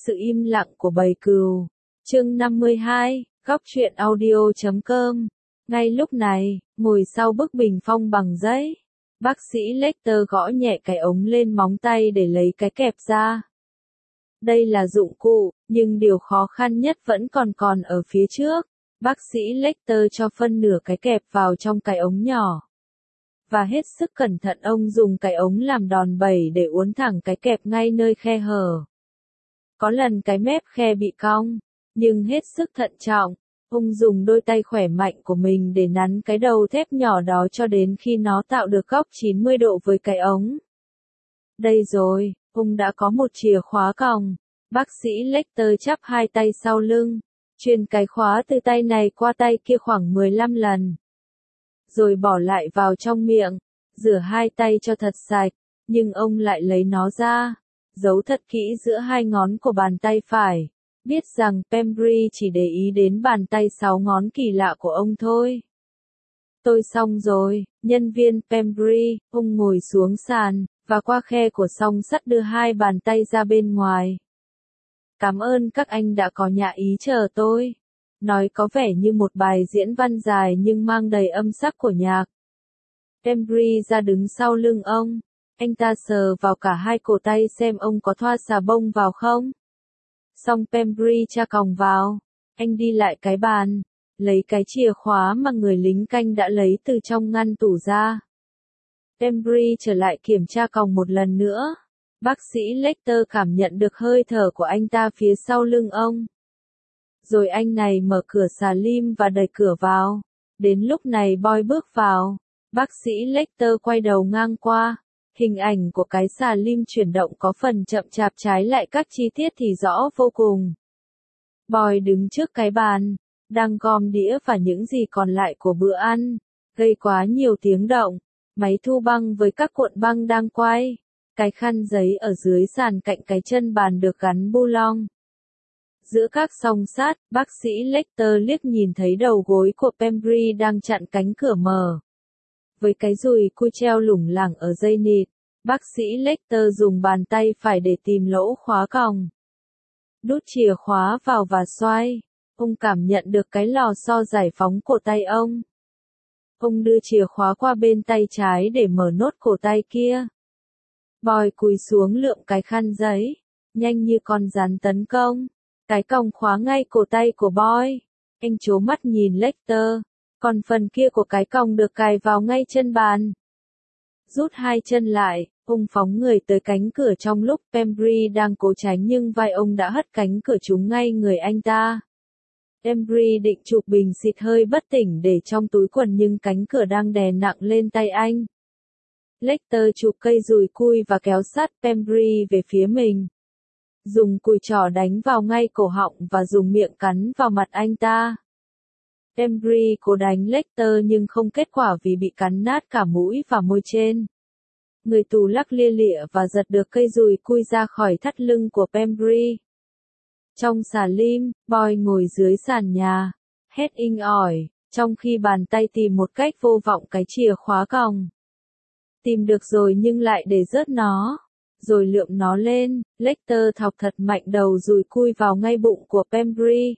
sự im lặng của bầy cừu. Chương 52, góc truyện audio.com. Ngay lúc này, ngồi sau bức bình phong bằng giấy, bác sĩ Lecter gõ nhẹ cái ống lên móng tay để lấy cái kẹp ra. Đây là dụng cụ, nhưng điều khó khăn nhất vẫn còn ở phía trước. Bác sĩ Lecter cho phân nửa cái kẹp vào trong cái ống nhỏ. Và hết sức cẩn thận ông dùng cái ống làm đòn bẩy để uốn thẳng cái kẹp ngay nơi khe hở. Có lần cái mép khe bị cong, nhưng hết sức thận trọng, ông dùng đôi tay khỏe mạnh của mình để nắn cái đầu thép nhỏ đó cho đến khi nó tạo được góc 90 độ với cái ống. Đây rồi, ông đã có một chìa khóa còng. Bác sĩ Lecter chắp hai tay sau lưng, truyền cái khóa từ tay này qua tay kia khoảng 15 lần. Rồi bỏ lại vào trong miệng, rửa hai tay cho thật sạch, nhưng ông lại lấy nó ra, giấu thật kỹ giữa hai ngón của bàn tay phải, biết rằng Pembry chỉ để ý đến bàn tay 6 ngón kỳ lạ của ông thôi. Tôi xong rồi, nhân viên Pembry, ông ngồi xuống sàn, và qua khe của song sắt đưa hai bàn tay ra bên ngoài. Cảm ơn các anh đã có nhã ý chờ tôi. Nói có vẻ như một bài diễn văn dài nhưng mang đầy âm sắc của nhạc. Pembry ra đứng sau lưng ông. Anh ta sờ vào cả hai cổ tay xem ông có thoa xà bông vào không. Xong Pembry tra còng vào. Anh đi lại cái bàn, lấy cái chìa khóa mà người lính canh đã lấy từ trong ngăn tủ ra. Pembry trở lại kiểm tra còng một lần nữa. Bác sĩ Lecter cảm nhận được hơi thở của anh ta phía sau lưng ông. Rồi anh này mở cửa xà lim và đẩy cửa vào. Đến lúc này Boy bước vào. Bác sĩ Lecter quay đầu ngang qua. Hình ảnh của cái xà lim chuyển động có phần chậm chạp, trái lại các chi tiết thì rõ vô cùng. Boy đứng trước cái bàn, đang gom đĩa và những gì còn lại của bữa ăn. Gây quá nhiều tiếng động. Máy thu băng với các cuộn băng đang quay. Cái khăn giấy ở dưới sàn cạnh cái chân bàn được gắn bu lông. Giữa các song sát, bác sĩ Lecter liếc nhìn thấy đầu gối của Pembry đang chặn cánh cửa mở. Với cái dùi cui treo lủng lẳng ở dây nịt, bác sĩ Lecter dùng bàn tay phải để tìm lỗ khóa còng. Đút chìa khóa vào và xoay. Ông cảm nhận được cái lò xo giải phóng cổ tay ông. Ông đưa chìa khóa qua bên tay trái để mở nốt cổ tay kia. Boy cúi xuống lượm cái khăn giấy, nhanh như con rắn tấn công. Cái còng khóa ngay cổ tay của Boy. Anh trố mắt nhìn Lecter, còn phần kia của cái còng được cài vào ngay chân bàn. Rút hai chân lại, ông phóng người tới cánh cửa trong lúc Pembry đang cố tránh nhưng vai ông đã hất cánh cửa trúng ngay người anh ta. Pembry định chụp bình xịt hơi bất tỉnh để trong túi quần nhưng cánh cửa đang đè nặng lên tay anh. Lecter chụp cây dùi cui và kéo sát Pembry về phía mình. Dùng cùi trỏ đánh vào ngay cổ họng và dùng miệng cắn vào mặt anh ta. Pembry cố đánh Lecter nhưng không kết quả vì bị cắn nát cả mũi và môi trên. Người tù lắc lia lịa và giật được cây dùi cui ra khỏi thắt lưng của Pembry. Trong xà lim, Boy ngồi dưới sàn nhà, hét inh ỏi, trong khi bàn tay tìm một cách vô vọng cái chìa khóa còng. Tìm được rồi nhưng lại để rớt nó. Rồi lượm nó lên, Lecter thọc thật mạnh đầu dùi cui vào ngay bụng của Pembry.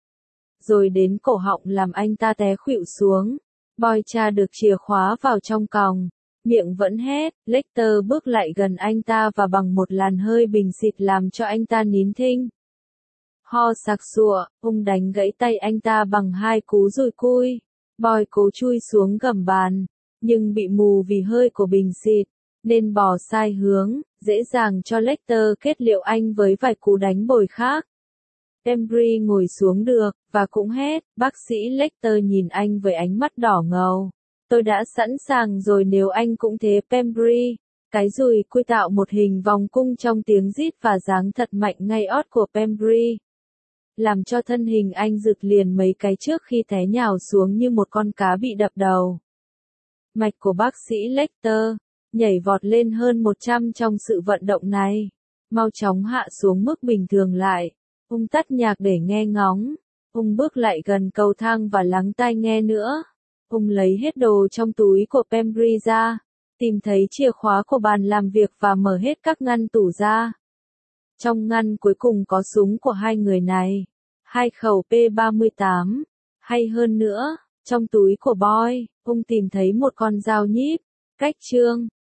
Rồi đến cổ họng làm anh ta té khuỵu xuống. Boy tra được chìa khóa vào trong còng, miệng vẫn hét. Lecter bước lại gần anh ta và bằng một làn hơi bình xịt làm cho anh ta nín thinh. Ho sặc sụa, ông đánh gãy tay anh ta bằng hai cú dùi cui. Boy cố chui xuống gầm bàn, nhưng bị mù vì hơi của bình xịt, nên bò sai hướng, dễ dàng cho Lecter kết liễu anh với vài cú đánh bồi khác. Pembry ngồi xuống được, và cũng hét. Bác sĩ Lecter nhìn anh với ánh mắt đỏ ngầu. Tôi đã sẵn sàng rồi nếu anh cũng thế Pembry. Cái dùi cui tạo một hình vòng cung trong tiếng rít và giáng thật mạnh ngay ót của Pembry. Làm cho thân hình anh rực liền mấy cái trước khi té nhào xuống như một con cá bị đập đầu. Mạch của bác sĩ Lecter nhảy vọt lên hơn 100 trong sự vận động này. Mau chóng hạ xuống mức bình thường lại. Ông tắt nhạc để nghe ngóng. Ông bước lại gần cầu thang và lắng tai nghe nữa. Ông lấy hết đồ trong túi của Pembry ra. Tìm thấy chìa khóa của bàn làm việc và mở hết các ngăn tủ ra. Trong ngăn cuối cùng có súng của hai người này. 2 khẩu P38. Hay hơn nữa, trong túi của Boy, ông tìm thấy một con dao nhíp. Cách Trương